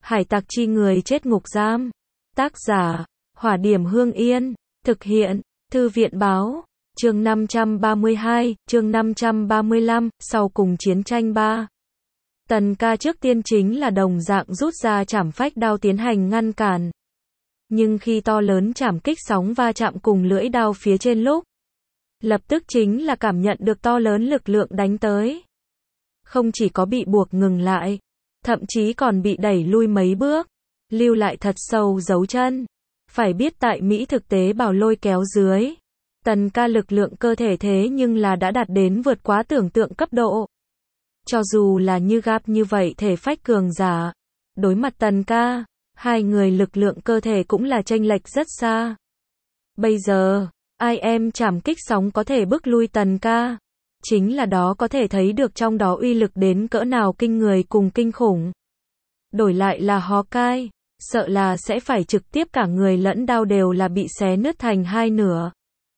Hải tặc chi người chết ngục giam. Tác giả, Hỏa Điểm Hương Yên. Thực hiện, Thư viện Báo. Chương 532, chương 535, sau cùng chiến tranh 3. Tần ca trước tiên chính là đồng dạng rút ra trảm phách đao tiến hành ngăn cản. Nhưng khi to lớn trảm kích sóng va chạm cùng lưỡi đao phía trên lúc, lập tức chính là cảm nhận được to lớn lực lượng đánh tới. Không chỉ có bị buộc ngừng lại, thậm chí còn bị đẩy lui mấy bước, lưu lại thật sâu dấu chân. Phải biết tại Mỹ thực tế bảo lôi kéo dưới, tần ca lực lượng cơ thể thế nhưng là đã đạt đến vượt quá tưởng tượng cấp độ. Cho dù là như Gap như vậy thể phách cường giả, đối mặt tần ca, hai người lực lượng cơ thể cũng là chênh lệch rất xa. Bây giờ, ai em trảm kích sóng có thể bức lui tần ca, chính là đó có thể thấy được trong đó uy lực đến cỡ nào kinh người cùng kinh khủng. Đổi lại là Hawkeye, sợ là sẽ phải trực tiếp cả người lẫn đao đều là bị xé nứt thành hai nửa.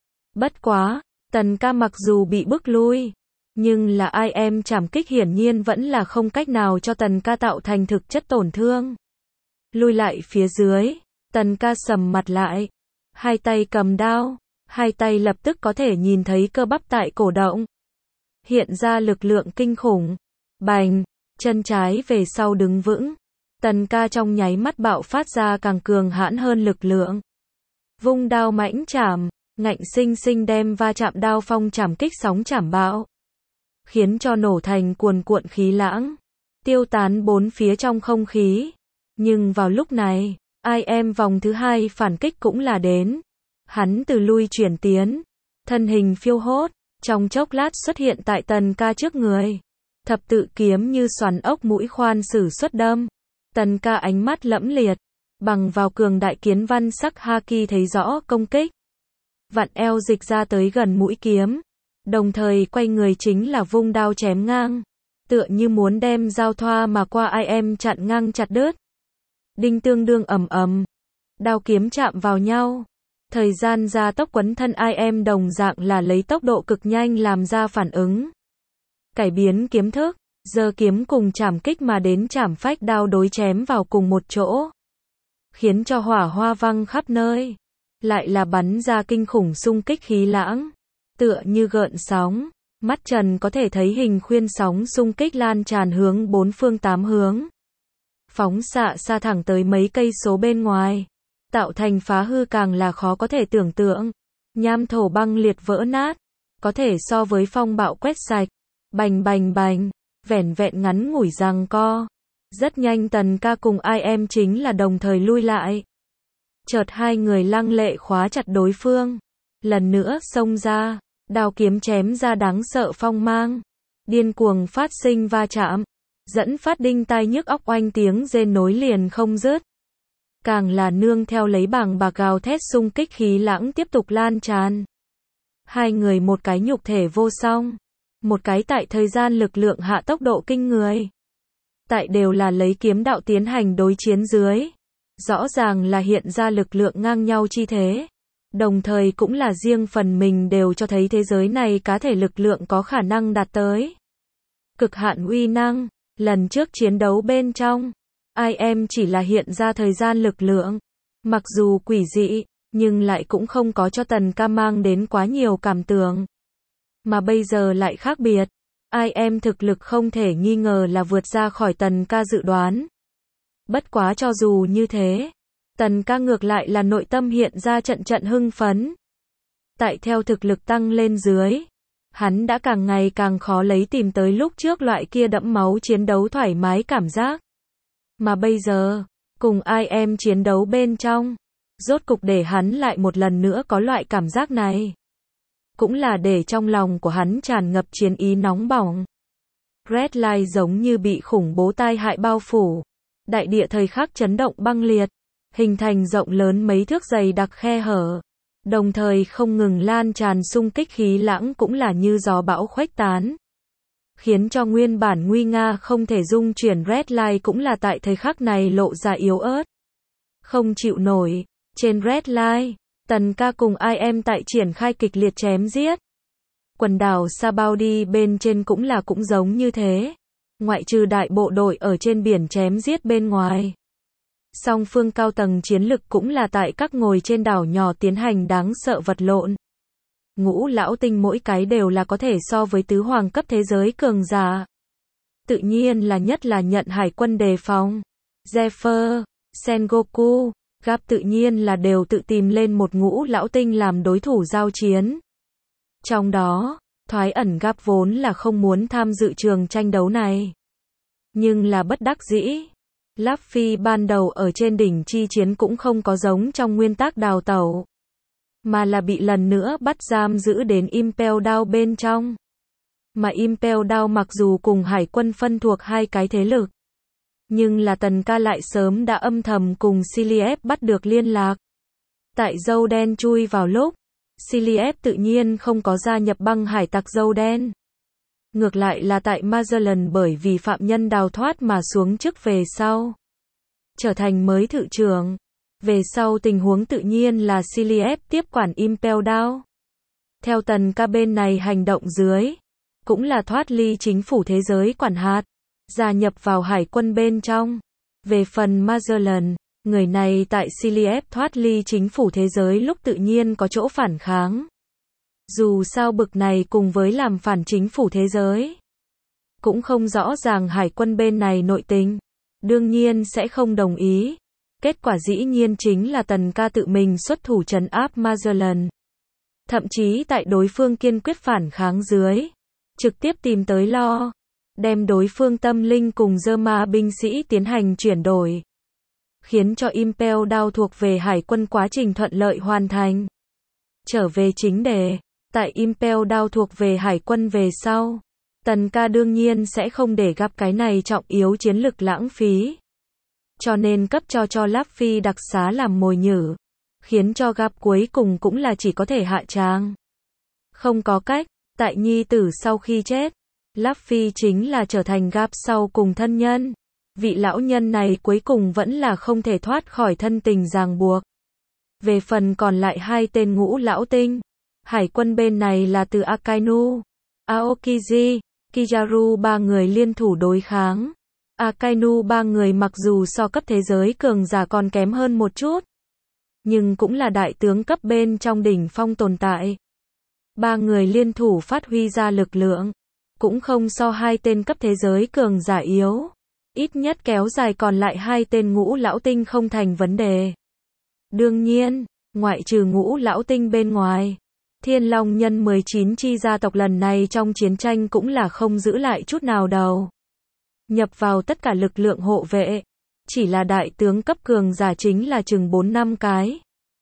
Bất quá, tần ca mặc dù bị bức lui, nhưng là ai em trảm kích hiển nhiên vẫn là không cách nào cho tần ca tạo thành thực chất tổn thương. Lui lại phía dưới, tần ca sầm mặt lại, hai tay cầm đao, hai tay lập tức có thể nhìn thấy cơ bắp tại cổ động. Hiện ra lực lượng kinh khủng. Bành, chân trái về sau đứng vững. Tần ca trong nháy mắt bạo phát ra càng cường hãn hơn lực lượng. Vung đao mãnh chảm, ngạnh sinh sinh đem va chạm đao phong chảm kích sóng chảm bạo, khiến cho nổ thành cuồn cuộn khí lãng, tiêu tán bốn phía trong không khí. Nhưng vào lúc này, ai em vòng thứ hai phản kích cũng là đến. Hắn từ lui chuyển tiến, thân hình phiêu hốt, trong chốc lát xuất hiện tại tần ca trước người. Thập tự kiếm như xoắn ốc mũi khoan sử xuất đâm. Tần ca ánh mắt lẫm liệt, bằng vào cường đại kiến văn sắc haki thấy rõ công kích. Vặn eo dịch ra tới gần mũi kiếm, đồng thời quay người chính là vung đao chém ngang, tựa như muốn đem giao thoa mà qua ai em chặn ngang chặt đứt. Đinh tương đương ầm ầm, đao kiếm chạm vào nhau. Thời gian gia tốc quấn thân ai em đồng dạng là lấy tốc độ cực nhanh làm ra phản ứng. Cải biến kiếm thức, giơ kiếm cùng chảm kích mà đến chảm phách đao đối chém vào cùng một chỗ, khiến cho hỏa hoa văng khắp nơi. Lại là bắn ra kinh khủng xung kích khí lãng, tựa như gợn sóng, mắt trần có thể thấy hình khuyên sóng xung kích lan tràn hướng bốn phương tám hướng, phóng xạ xa thẳng tới mấy cây số bên ngoài, tạo thành phá hư càng là khó có thể tưởng tượng. Nham thổ băng liệt vỡ nát, có thể so với phong bạo quét sạch. Bành bành bành, vẻn vẹn ngắn ngủi giằng co. Rất nhanh tần ca cùng ai em chính là đồng thời lui lại. Chợt hai người lăng lệ khóa chặt đối phương. Lần nữa xông ra, đao kiếm chém ra đáng sợ phong mang. Điên cuồng phát sinh va chạm, dẫn phát đinh tai nhức óc oanh tiếng rên nối liền không dứt. Càng là nương theo lấy bàng bạc gào thét xung kích khí lãng tiếp tục lan tràn. Hai người một cái nhục thể vô song, một cái tại thời gian lực lượng hạ tốc độ kinh người. Tại đều là lấy kiếm đạo tiến hành đối chiến dưới, rõ ràng là hiện ra lực lượng ngang nhau chi thế. Đồng thời cũng là riêng phần mình đều cho thấy thế giới này cá thể lực lượng có khả năng đạt tới cực hạn uy năng. Lần trước chiến đấu bên trong, ai em chỉ là hiện ra thời gian lực lượng, mặc dù quỷ dị, nhưng lại cũng không có cho tần ca mang đến quá nhiều cảm tưởng. Mà bây giờ lại khác biệt, ai em thực lực không thể nghi ngờ là vượt ra khỏi tần ca dự đoán. Bất quá cho dù như thế, tần ca ngược lại là nội tâm hiện ra trận trận hưng phấn. Tại theo thực lực tăng lên dưới, hắn đã càng ngày càng khó lấy tìm tới lúc trước loại kia đẫm máu chiến đấu thoải mái cảm giác. Mà bây giờ, cùng ai em chiến đấu bên trong, rốt cục để hắn lại một lần nữa có loại cảm giác này. Cũng là để trong lòng của hắn tràn ngập chiến ý nóng bỏng. Red Line giống như bị khủng bố tai hại bao phủ. Đại địa thời khắc chấn động băng liệt, hình thành rộng lớn mấy thước dày đặc khe hở. Đồng thời không ngừng lan tràn xung kích khí lãng cũng là như gió bão khuếch tán. Khiến cho nguyên bản nguy nga không thể dung chuyển Red Line cũng là tại thời khắc này lộ ra yếu ớt. Không chịu nổi, trên Red Line, tần ca cùng ai em tại triển khai kịch liệt chém giết. Quần đảo Sabaudi bên trên cũng là cũng giống như thế. Ngoại trừ đại bộ đội ở trên biển chém giết bên ngoài, Song phương cao tầng chiến lực cũng là tại các ngồi trên đảo nhỏ tiến hành đáng sợ vật lộn. Ngũ lão tinh mỗi cái đều là có thể so với tứ hoàng cấp thế giới cường giả. Tự nhiên là nhất là nhận hải quân đề phòng. Zephyr, Sengoku, Garp tự nhiên là đều tự tìm lên một ngũ lão tinh làm đối thủ giao chiến. Trong đó, thoái ẩn Garp vốn là không muốn tham dự trường tranh đấu này. Nhưng là bất đắc dĩ. Luffy ban đầu ở trên đỉnh chi chiến cũng không có giống trong nguyên tắc đào tẩu, mà là bị lần nữa bắt giam giữ đến Impel Down bên trong. Mà Impel Down mặc dù cùng hải quân phân thuộc hai cái thế lực, nhưng là Tần Ca lại sớm đã âm thầm cùng Siliep bắt được liên lạc. Tại dâu đen chui vào lúc, Siliep tự nhiên không có gia nhập băng hải tặc dâu đen. Ngược lại là tại Magellan bởi vì phạm nhân đào thoát mà xuống chức về sau, trở thành mới thự trưởng. Về sau tình huống tự nhiên là Siliep tiếp quản Impel Down. Theo Tần Ca bên này hành động dưới, cũng là thoát ly chính phủ thế giới quản hạt, gia nhập vào hải quân bên trong. Về phần Magellan, người này tại Siliep thoát ly chính phủ thế giới lúc tự nhiên có chỗ phản kháng. Dù sao bực này cùng với làm phản chính phủ thế giới, cũng không rõ ràng hải quân bên này nội tình, đương nhiên sẽ không đồng ý. Kết quả dĩ nhiên chính là Tần Ca tự mình xuất thủ trấn áp Magellan. Thậm chí tại đối phương kiên quyết phản kháng dưới, trực tiếp tìm tới Lo, đem đối phương tâm linh cùng Zerma binh sĩ tiến hành chuyển đổi, khiến cho Impel Down thuộc về hải quân quá trình thuận lợi hoàn thành. Trở về chính đề, tại Impel Down thuộc về hải quân về sau, Tần Ca đương nhiên sẽ không để gặp cái này trọng yếu chiến lực lãng phí. Cho nên cấp cho Luffy đặc xá làm mồi nhử, khiến cho gặp cuối cùng cũng là chỉ có thể hạ tràng. Không có cách, tại nhi tử sau khi chết, Luffy chính là trở thành Garp sau cùng thân nhân. Vị lão nhân này cuối cùng vẫn là không thể thoát khỏi thân tình ràng buộc. Về phần còn lại hai tên ngũ lão tinh, hải quân bên này là từ Akainu, Aokiji, Kizaru ba người liên thủ đối kháng. Akainu ba người mặc dù so cấp thế giới cường giả còn kém hơn một chút, nhưng cũng là đại tướng cấp bên trong đỉnh phong tồn tại. Ba người liên thủ phát huy ra lực lượng, cũng không so hai tên cấp thế giới cường giả yếu. Ít nhất kéo dài còn lại hai tên ngũ lão tinh không thành vấn đề. Đương nhiên, ngoại trừ ngũ lão tinh bên ngoài, Thiên Long Nhân 19 chi gia tộc lần này trong chiến tranh cũng là không giữ lại chút nào đâu. Nhập vào tất cả lực lượng hộ vệ, chỉ là đại tướng cấp cường giả chính là chừng 4-5 cái.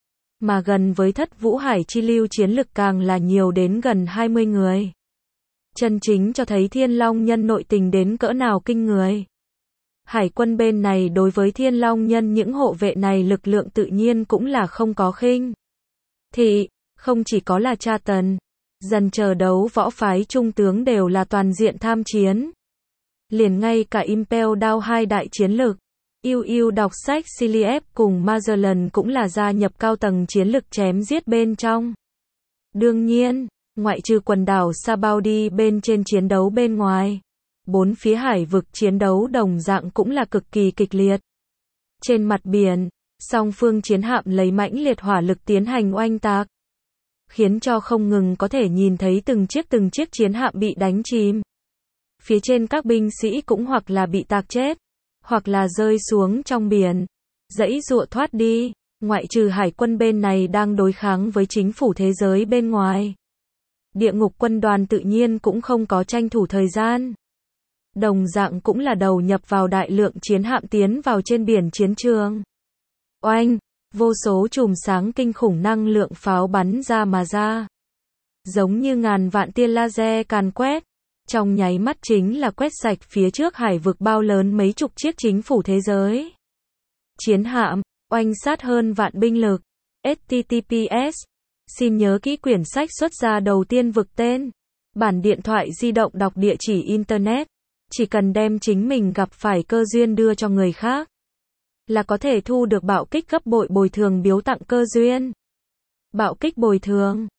Mà gần với Thất Vũ Hải chi lưu chiến lực càng là nhiều đến gần 20 người. Chân chính cho thấy Thiên Long Nhân nội tình đến cỡ nào kinh người. Hải quân bên này đối với Thiên Long Nhân những hộ vệ này lực lượng tự nhiên cũng là không có khinh thị, không chỉ có là cha Tần, dần chờ đấu võ phái trung tướng đều là toàn diện tham chiến. Liền ngay cả Impel Down hai đại chiến lực, yêu đọc sách Siliep cùng Magellan cũng là gia nhập cao tầng chiến lực chém giết bên trong. Đương nhiên, ngoại trừ quần đảo Sabaody bên trên chiến đấu bên ngoài, bốn phía hải vực chiến đấu đồng dạng cũng là cực kỳ kịch liệt. Trên mặt biển, song phương chiến hạm lấy mãnh liệt hỏa lực tiến hành oanh tạc, khiến cho không ngừng có thể nhìn thấy từng chiếc chiến hạm bị đánh chìm. Phía trên các binh sĩ cũng hoặc là bị tạc chết, hoặc là rơi xuống trong biển, giãy giụa thoát đi. Ngoại trừ hải quân bên này đang đối kháng với chính phủ thế giới bên ngoài, địa ngục quân đoàn tự nhiên cũng không có tranh thủ thời gian. Đồng dạng cũng là đầu nhập vào đại lượng chiến hạm tiến vào trên biển chiến trường. Oanh, vô số chùm sáng kinh khủng năng lượng pháo bắn ra mà ra. Giống như ngàn vạn tia laser càn quét, trong nháy mắt chính là quét sạch phía trước hải vực bao lớn mấy chục chiếc chính phủ thế giới. Chiến hạm, oanh sát hơn vạn binh lực. HTTPS. Xin nhớ kỹ quyển sách xuất ra đầu tiên vực tên. Bản điện thoại di động đọc địa chỉ Internet. Chỉ cần đem chính mình gặp phải cơ duyên đưa cho người khác, là có thể thu được bạo kích gấp bội bồi thường biếu tặng cơ duyên. Bạo kích bồi thường.